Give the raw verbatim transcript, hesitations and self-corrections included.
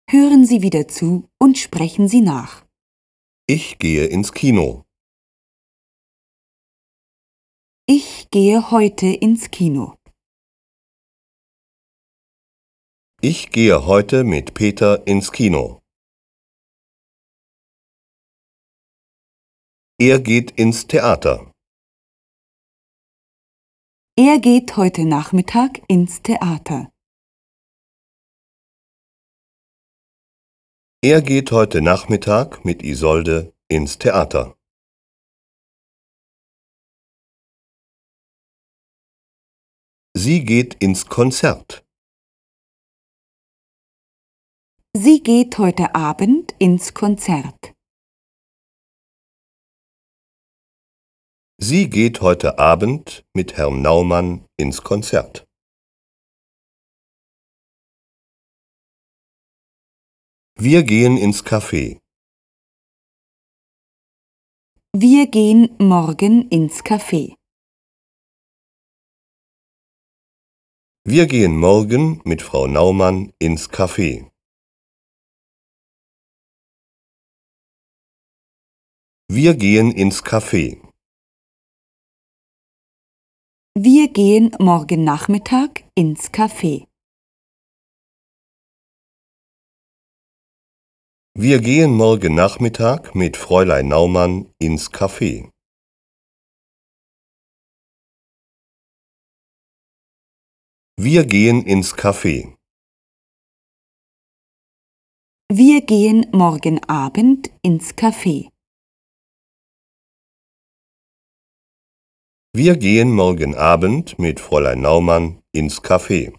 Hören Sie wieder zu und sprechen Sie nach. Ich gehe ins Kino. Ich gehe heute ins Kino. Ich gehe heute mit Peter ins Kino. Er geht ins Theater. Er geht heute Nachmittag ins Theater. Er geht heute Nachmittag mit Isolde ins Theater. Sie geht ins Konzert. Sie geht heute Abend ins Konzert. Sie geht heute Abend mit Herrn Naumann ins Konzert. Wir gehen ins Café. Wir gehen morgen ins Café. Wir gehen morgen mit Frau Naumann ins Café. Wir gehen ins Café. Wir gehen morgen Nachmittag ins Café. Wir gehen morgen Nachmittag mit Fräulein Naumann ins Café. Wir gehen ins Café. Wir gehen morgen Abend ins Café. Wir gehen morgen Abend mit Fräulein Naumann ins Café.